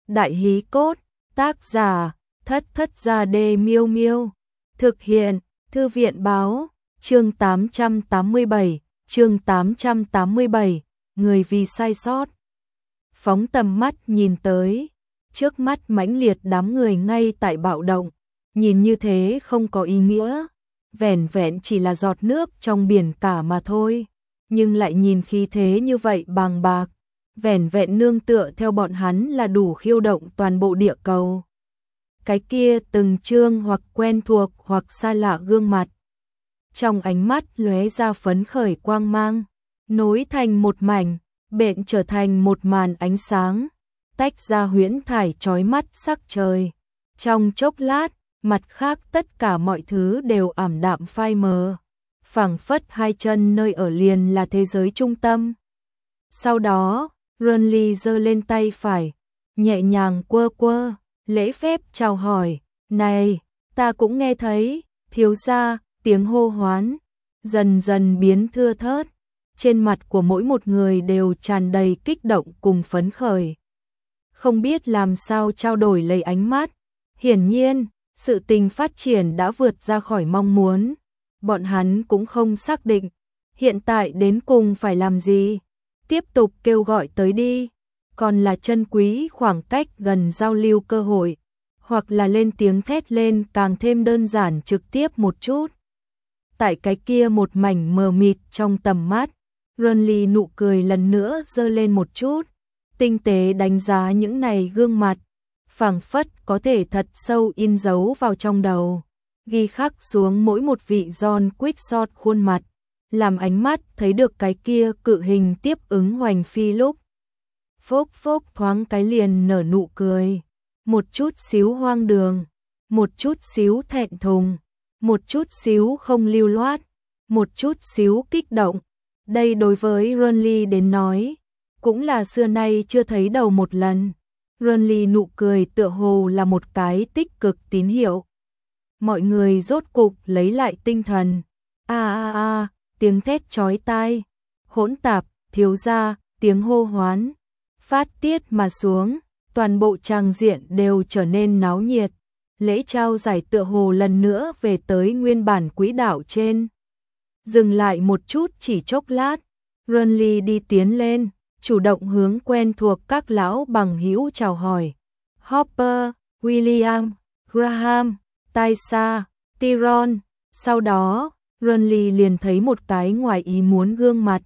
Đại hí cốt, tác giả, Thất Thất Gia Đê Miêu Miêu. Thực hiện, Thư viện báo, chương 887, chương 887, người vì sai sót. Phóng tầm mắt nhìn tới, trước mắt mãnh liệt đám người ngay tại bạo động, nhìn như thế không có ý nghĩa, vẻn vẹn chỉ là giọt nước trong biển cả mà thôi, nhưng lại nhìn khí thế như vậy bàng bạc, vẻn vẹn nương tựa theo bọn hắn là đủ khiêu động toàn bộ địa cầu. Cái kia từng trương hoặc quen thuộc hoặc xa lạ gương mặt, trong ánh mắt lóe ra phấn khởi quang mang, nối thành một mảnh, bện trở thành một màn ánh sáng, tách ra huyễn thải chói mắt sắc trời. Trong chốc lát, mặt khác tất cả mọi thứ đều ảm đạm phai mờ, phảng phất hai chân nơi ở liền là thế giới trung tâm. Sau đó, Renly giơ lên tay phải, nhẹ nhàng quơ quơ, lễ phép chào hỏi, "Này, ta cũng nghe thấy, thiếu gia." Tiếng hô hoán dần dần biến thưa thớt, trên mặt của mỗi một người đều tràn đầy kích động cùng phấn khởi. Không biết làm sao trao đổi lấy ánh mắt, hiển nhiên, sự tình phát triển đã vượt ra khỏi mong muốn. Bọn hắn cũng không xác định, hiện tại đến cùng phải làm gì, tiếp tục kêu gọi tới đi, còn là trân quý khoảng cách gần giao lưu cơ hội, hoặc là lên tiếng thét lên càng thêm đơn giản trực tiếp một chút. Tại cái kia một mảnh mờ mịt trong tầm mắt, Renly nụ cười lần nữa giơ lên một chút, tinh tế đánh giá những này gương mặt, phảng phất có thể thật sâu in dấu vào trong đầu, ghi khắc xuống mỗi một vị John Quixote khuôn mặt, làm ánh mắt thấy được cái kia cự hình tiếp ứng hoành phi lúc. Phốc phốc thoáng cái liền nở nụ cười, một chút xíu hoang đường, một chút xíu thẹn thùng, một chút xíu không lưu loát, một chút xíu kích động. Đây đối với Renly đến nói, cũng là xưa nay chưa thấy đầu một lần. Renly nụ cười tựa hồ là một cái tích cực tín hiệu. Mọi người rốt cục lấy lại tinh thần. Tiếng thét chói tai, hỗn tạp, thiếu gia, tiếng hô hoán, phát tiết mà xuống, toàn bộ tràng diện đều trở nên náo nhiệt. Lễ trao giải tựa hồ lần nữa về tới nguyên bản quỹ đạo trên. Dừng lại một chút chỉ chốc lát, Renly đi tiến lên, chủ động hướng quen thuộc các lão bằng hữu chào hỏi. Hopper, William, Graham, Tysa, Tyrone. Sau đó, Renly liền thấy một cái ngoài ý muốn gương mặt.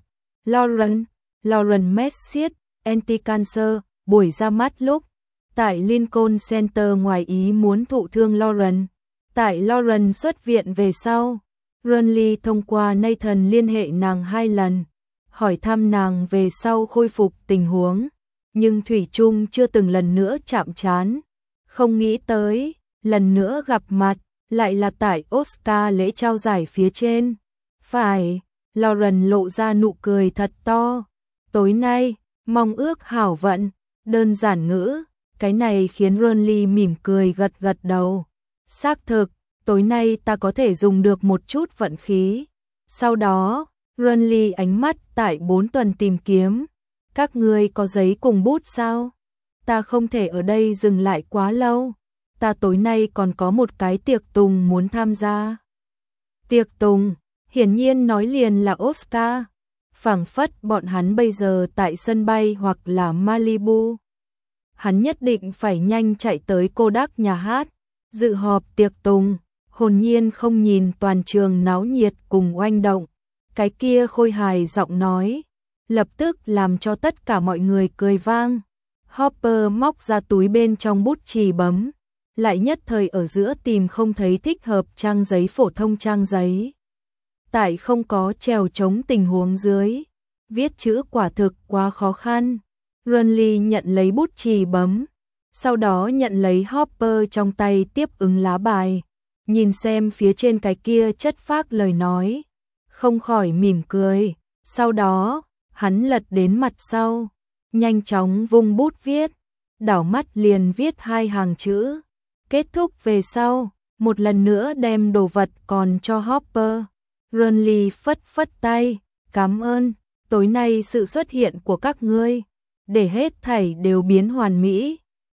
Lauren Messier, anti-cancer, buổi ra mắt lúc tại Lincoln Center ngoài ý muốn thụ thương Lauren. Tại Lauren xuất viện về sau, Renly thông qua Nathan liên hệ nàng 2 lần, hỏi thăm nàng về sau khôi phục tình huống, nhưng thủy chung chưa từng lần nữa chạm trán. Không nghĩ tới, lần nữa gặp mặt, lại là tại Oscar lễ trao giải phía trên. Phải, Lauren lộ ra nụ cười thật to. Tối nay, mong ước hảo vận, đơn giản ngữ. Cái này khiến Renly mỉm cười gật gật đầu. Xác thực, tối nay ta có thể dùng được một chút vận khí. Sau đó, Renly ánh mắt tại 4 tuần tìm kiếm. Các ngươi có giấy cùng bút sao? Ta không thể ở đây dừng lại quá lâu. Ta tối nay còn có một cái tiệc tùng muốn tham gia. Tiệc tùng, hiển nhiên nói liền là Oscar. Phảng phất bọn hắn bây giờ tại sân bay hoặc là Malibu. Hắn nhất định phải nhanh chạy tới Kodak nhà hát, dự họp tiệc tùng, hồn nhiên không nhìn toàn trường náo nhiệt cùng oanh động. Cái kia khôi hài giọng nói, lập tức làm cho tất cả mọi người cười vang. Hopper móc ra túi bên trong bút chì bấm, lại nhất thời ở giữa tìm không thấy thích hợp trang giấy phổ thông trang giấy. Tại không có trèo chống tình huống dưới, viết chữ quả thực quá khó khăn. Renly nhận lấy bút chì bấm, sau đó nhận lấy Hopper trong tay tiếp ứng lá bài, nhìn xem phía trên cái kia chất phác lời nói, không khỏi mỉm cười. Sau đó, hắn lật đến mặt sau, nhanh chóng vung bút viết, đảo mắt liền viết 2 hàng chữ. Kết thúc về sau, một lần nữa đem đồ vật còn cho Hopper. Renly phất phất tay, "Cảm ơn, tối nay sự xuất hiện của các ngươi để hết thảy đều biến hoàn mỹ,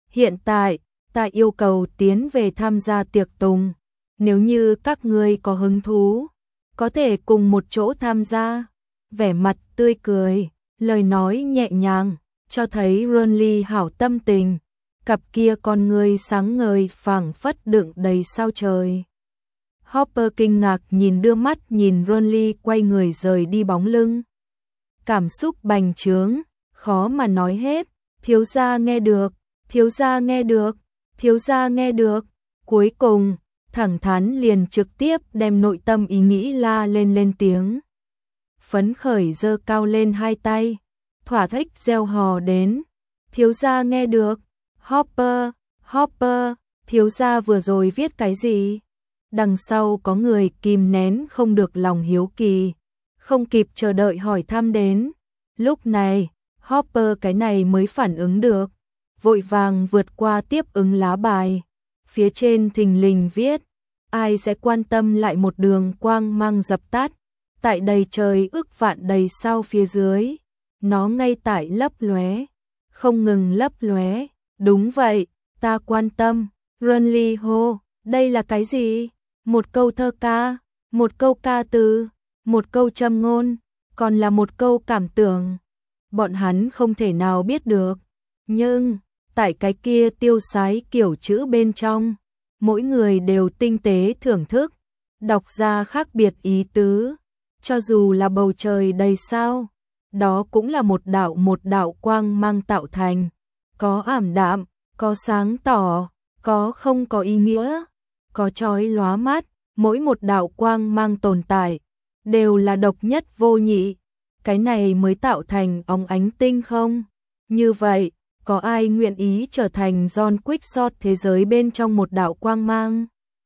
hiện tại, ta yêu cầu tiến về tham gia tiệc tùng. Nếu như các ngươi có hứng thú, có thể cùng một chỗ tham gia. Vẻ mặt tươi cười, lời nói nhẹ nhàng, cho thấy Ronly hảo tâm tình. Cặp kia con ngươi sáng ngời phảng phất đựng đầy sao trời. Hopper kinh ngạc đưa mắt nhìn Ronly quay người rời đi bóng lưng. Cảm xúc bành trướng, khó mà nói hết. Thiếu gia nghe được, thiếu gia nghe được, thiếu gia nghe được. Cuối cùng, thẳng thắn liền trực tiếp đem nội tâm ý nghĩ la lên tiếng. Phấn khởi giơ cao lên hai tay, thỏa thích reo hò đến. Thiếu gia nghe được. Hopper, Hopper, thiếu gia vừa rồi viết cái gì? Đằng sau có người kìm nén không được lòng hiếu kỳ, không kịp chờ đợi hỏi thăm đến. Lúc này, Hopper cái này mới phản ứng được, vội vàng vượt qua tiếp ứng lá bài. Phía trên thình lình viết, ai sẽ quan tâm lại một đường quang mang dập tắt, tại đầy trời ức vạn đầy sao phía dưới. Nó ngay tại lấp lóe, không ngừng lấp lóe. Đúng vậy, ta quan tâm. Ronly hô, đây là cái gì? Một câu thơ ca, một câu ca từ, một câu châm ngôn, còn là một câu cảm tưởng. Bọn hắn không thể nào biết được. Nhưng, tại cái kia tiêu sái kiểu chữ bên trong, mỗi người đều tinh tế thưởng thức, đọc ra khác biệt ý tứ. Cho dù là bầu trời đầy sao, đó cũng là một đạo quang mang tạo thành. Có ảm đạm, có sáng tỏ, có không có ý nghĩa, có chói lóa mắt, mỗi một đạo quang mang tồn tại, đều là độc nhất vô nhị. Cái này mới tạo thành óng ánh tinh không? Như vậy, có ai nguyện ý trở thành John Quickshot thế giới bên trong một đạo quang mang?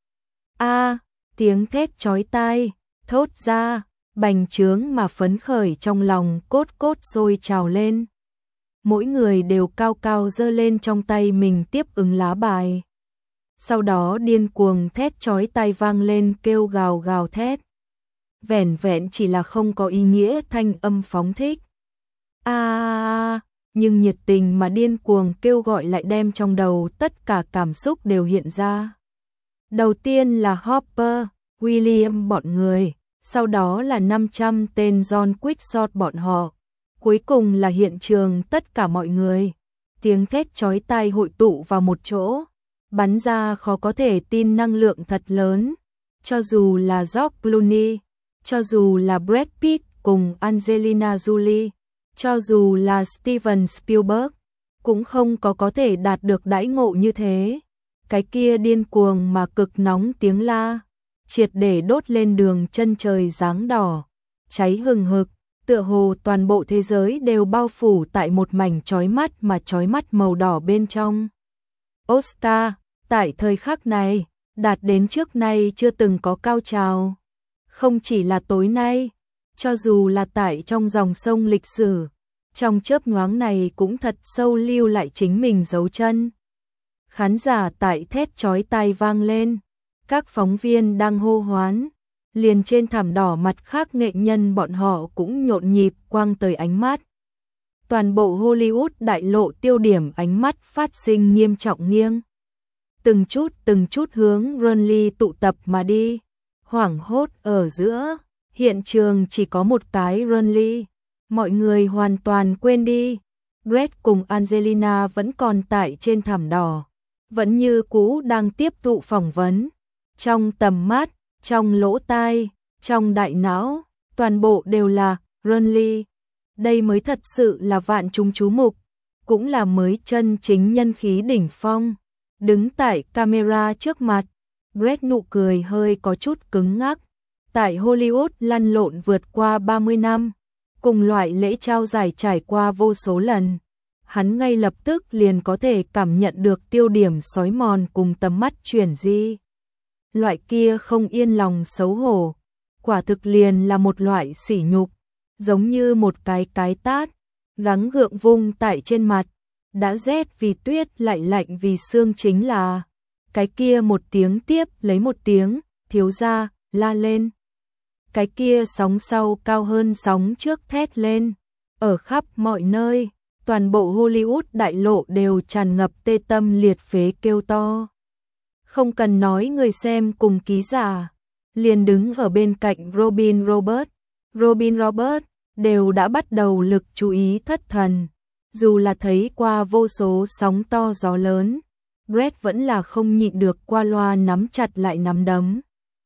Tiếng thét chói tai, thốt ra, bành trướng mà phấn khởi trong lòng cốt sôi trào lên. Mỗi người đều cao cao giơ lên trong tay mình tiếp ứng lá bài. Sau đó điên cuồng thét chói tai vang lên kêu gào thét. Vẻn vẹn chỉ là không có ý nghĩa thanh âm phóng thích. Nhưng nhiệt tình mà điên cuồng kêu gọi lại đem trong đầu tất cả cảm xúc đều hiện ra. Đầu tiên là Hopper, William bọn người, sau đó là 500 tên John Quickshot bọn họ. Cuối cùng là hiện trường tất cả mọi người. Tiếng thét chói tai hội tụ vào một chỗ, bắn ra khó có thể tin năng lượng thật lớn. Cho dù là George Clooney, cho dù là Brad Pitt cùng Angelina Jolie, cho dù là Steven Spielberg, cũng không có thể đạt được đãi ngộ như thế. Cái kia điên cuồng mà cực nóng tiếng la, triệt để đốt lên đường chân trời dáng đỏ, cháy hừng hực. Tựa hồ toàn bộ thế giới đều bao phủ tại một mảnh chói mắt màu đỏ bên trong. Oscar, tại thời khắc này, đạt đến trước nay chưa từng có cao trào. Không chỉ là tối nay, cho dù là tại trong dòng sông lịch sử, trong chớp nhoáng này cũng thật sâu lưu lại chính mình dấu chân. Khán giả tại thét chói tai vang lên, các phóng viên đang hô hoán. Liền trên thảm đỏ mặt khác nghệ nhân bọn họ cũng nhộn nhịp quang tới ánh mắt. Toàn bộ Hollywood đại lộ tiêu điểm ánh mắt phát sinh nghiêm trọng nghiêng. Từng chút hướng Ronly tụ tập mà đi. Hoảng hốt ở giữa, hiện trường chỉ có một cái Ronly. Mọi người hoàn toàn quên đi. Brad cùng Angelina vẫn còn tại trên thảm đỏ. Vẫn như cũ đang tiếp thụ phỏng vấn. Trong tầm mắt, trong lỗ tai, trong đại não, toàn bộ đều là Ronly. Đây mới thật sự là vạn chúng chú mục, cũng là mới chân chính nhân khí đỉnh phong. Đứng tại camera trước mặt, Brad nụ cười hơi có chút cứng ngắc. Tại Hollywood lăn lộn vượt qua 30 năm, cùng loại lễ trao giải trải qua vô số lần. Hắn ngay lập tức liền có thể cảm nhận được tiêu điểm xói mòn cùng tầm mắt chuyển di. Loại kia không yên lòng xấu hổ, quả thực liền là một loại sỉ nhục, giống như một cái tát, gắng gượng vung tại trên mặt, đã rét vì tuyết lại lạnh vì sương chính là, cái kia một tiếng tiếp lấy một tiếng, thiếu gia, la lên. Cái kia sóng sau cao hơn sóng trước thét lên, ở khắp mọi nơi, Toàn bộ Hollywood đại lộ đều tràn ngập tê tâm liệt phế kêu to. Không cần nói, người xem cùng ký giả liền đứng ở bên cạnh Robin Roberts đều đã bắt đầu lực chú ý thất thần. Dù là thấy qua vô số sóng to gió lớn, Brett vẫn là không nhịn được qua loa nắm chặt lại nắm đấm.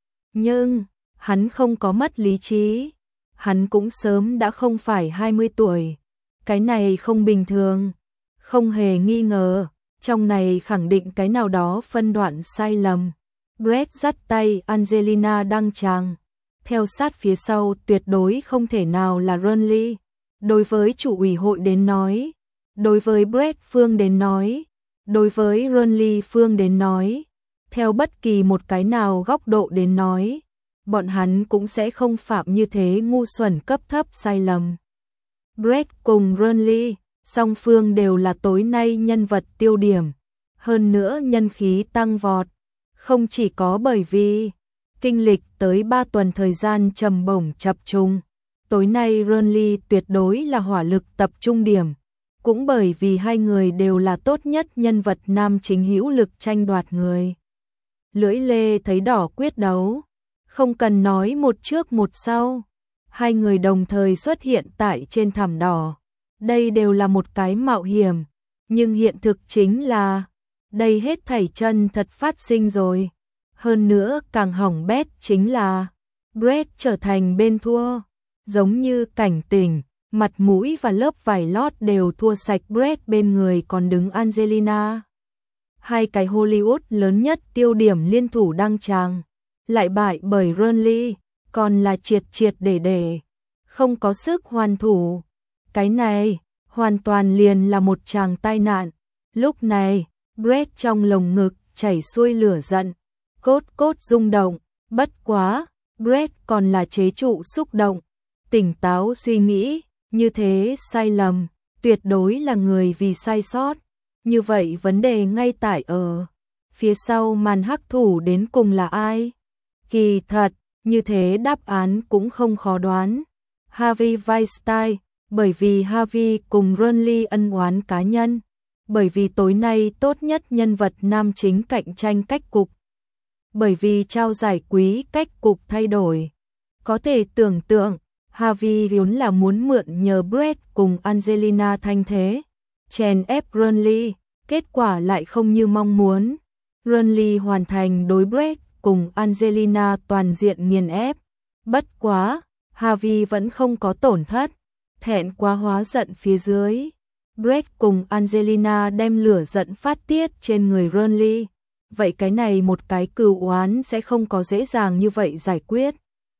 Nhưng, hắn không có mất lý trí. Hắn cũng sớm đã không phải 20 tuổi. Cái này không bình thường. Không hề nghi ngờ, trong này khẳng định cái nào đó phân đoạn sai lầm. Brett dắt tay Angelina đăng tràng. Theo sát phía sau tuyệt đối không thể nào là Ronly. Đối với chủ ủy hội đến nói, đối với Brett phương đến nói, đối với Ronly phương đến nói, theo bất kỳ một cái nào góc độ đến nói, bọn hắn cũng sẽ không phạm như thế ngu xuẩn cấp thấp sai lầm. Brett cùng Ronly, song phương đều là tối nay nhân vật tiêu điểm, hơn nữa nhân khí tăng vọt, không chỉ có bởi vì kinh lịch tới 3 tuần thời gian trầm bổng chập trùng, tối nay Ronly tuyệt đối là hỏa lực tập trung điểm, cũng bởi vì hai người đều là tốt nhất nhân vật nam chính hữu lực tranh đoạt người. Lưỡi lê thấy đỏ quyết đấu, không cần nói một trước một sau, hai người đồng thời xuất hiện tại trên thảm đỏ. Đây đều là một cái mạo hiểm, nhưng hiện thực chính là đây hết thảy chân thật phát sinh rồi. Hơn nữa càng hỏng bét chính là Brett trở thành bên thua, giống như cảnh tỉnh, mặt mũi và lớp vải lót đều thua sạch. Brett bên người còn đứng Angelina. Hai cái Hollywood lớn nhất tiêu điểm liên thủ đăng tràng, lại bại bởi Ronly, còn là triệt để không có sức hoàn thủ. Cái này hoàn toàn liền là một tràng tai nạn. Lúc này, Brett trong lồng ngực chảy xuôi lửa giận, cốt rung động, bất quá, Brett còn là chế trụ xúc động, tỉnh táo suy nghĩ, như thế sai lầm, tuyệt đối là người vì sai sót. Như vậy vấn đề ngay tại ở phía sau màn hắc thủ đến cùng là ai? Kỳ thật, như thế đáp án cũng không khó đoán. Harvey Weinstein, bởi vì Harvey cùng Ronly ân oán cá nhân, bởi vì tối nay tốt nhất nhân vật nam chính cạnh tranh cách cục, bởi vì trao giải quý cách cục thay đổi. Có thể tưởng tượng, Harvey vốn là muốn mượn nhờ Brett cùng Angelina thanh thế, chèn ép Ronly, kết quả lại không như mong muốn. Ronly hoàn thành đối Brett cùng Angelina toàn diện nghiền ép. Bất quá, Harvey vẫn không có tổn thất, thẹn quá hóa giận phía dưới. Brett cùng Angelina đem lửa giận phát tiết trên người Ronly. Vậy cái này một cái cừu oán sẽ không có dễ dàng như vậy giải quyết.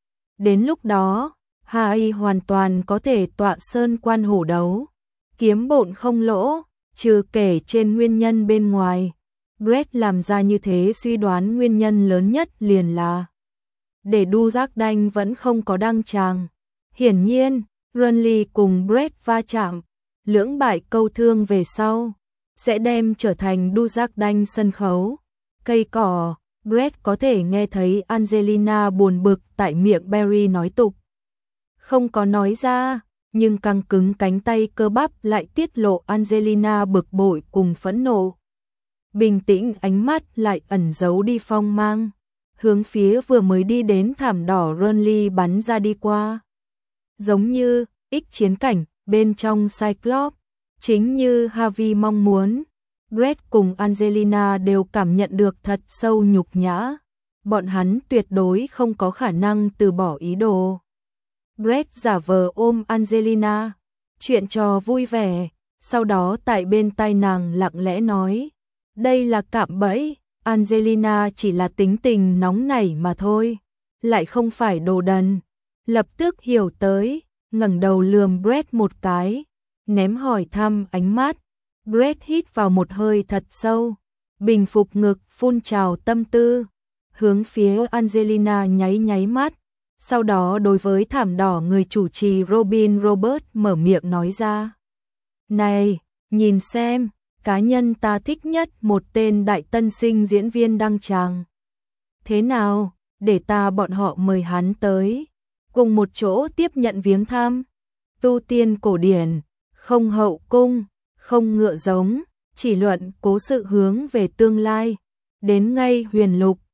Đến lúc đó, Harvey hoàn toàn có thể tọa sơn quan hổ đấu, kiếm bộn không lỗ, trừ kể trên nguyên nhân bên ngoài. Brett làm ra như thế suy đoán nguyên nhân lớn nhất liền là để Du Jordan vẫn không có đăng tràng. Hiển nhiên, Ronly cùng Brett va chạm, lưỡng bại câu thương về sau, sẽ đem trở thành Du Jordan sân khấu. Cây cỏ, Brett có thể nghe thấy Angelina buồn bực tại miệng Barry nói tục. Không có nói ra, nhưng căng cứng cánh tay cơ bắp lại tiết lộ Angelina bực bội cùng phẫn nộ. Bình tĩnh ánh mắt lại ẩn giấu đi phong mang, hướng phía vừa mới đi đến thảm đỏ Ronly bắn ra đi qua. Giống như ích chiến cảnh bên trong Cyclops, chính như Harvey mong muốn, Brett cùng Angelina đều cảm nhận được thật sâu nhục nhã. Bọn hắn tuyệt đối không có khả năng từ bỏ ý đồ. Brett giả vờ ôm Angelina, chuyện trò vui vẻ, sau đó tại bên tai nàng lặng lẽ nói, đây là cạm bẫy, Angelina chỉ là tính tình nóng nảy mà thôi, lại không phải đồ đần. Lập tức hiểu tới, ngẩng đầu lườm Brett một cái, ném hỏi thăm ánh mắt. Brett hít vào một hơi thật sâu, bình phục ngực phun trào tâm tư, hướng phía Angelina nháy mắt. Sau đó đối với thảm đỏ người chủ trì Robin Roberts mở miệng nói ra. Này, nhìn xem, cá nhân ta thích nhất một tên đại tân sinh diễn viên đăng tràng. Thế nào, để ta bọn họ mời hắn tới, cùng một chỗ tiếp nhận viếng thăm. Tu tiên cổ điển, không hậu cung, không ngựa giống, chỉ luận cố sự hướng về tương lai. Đến ngay Huyền Lục,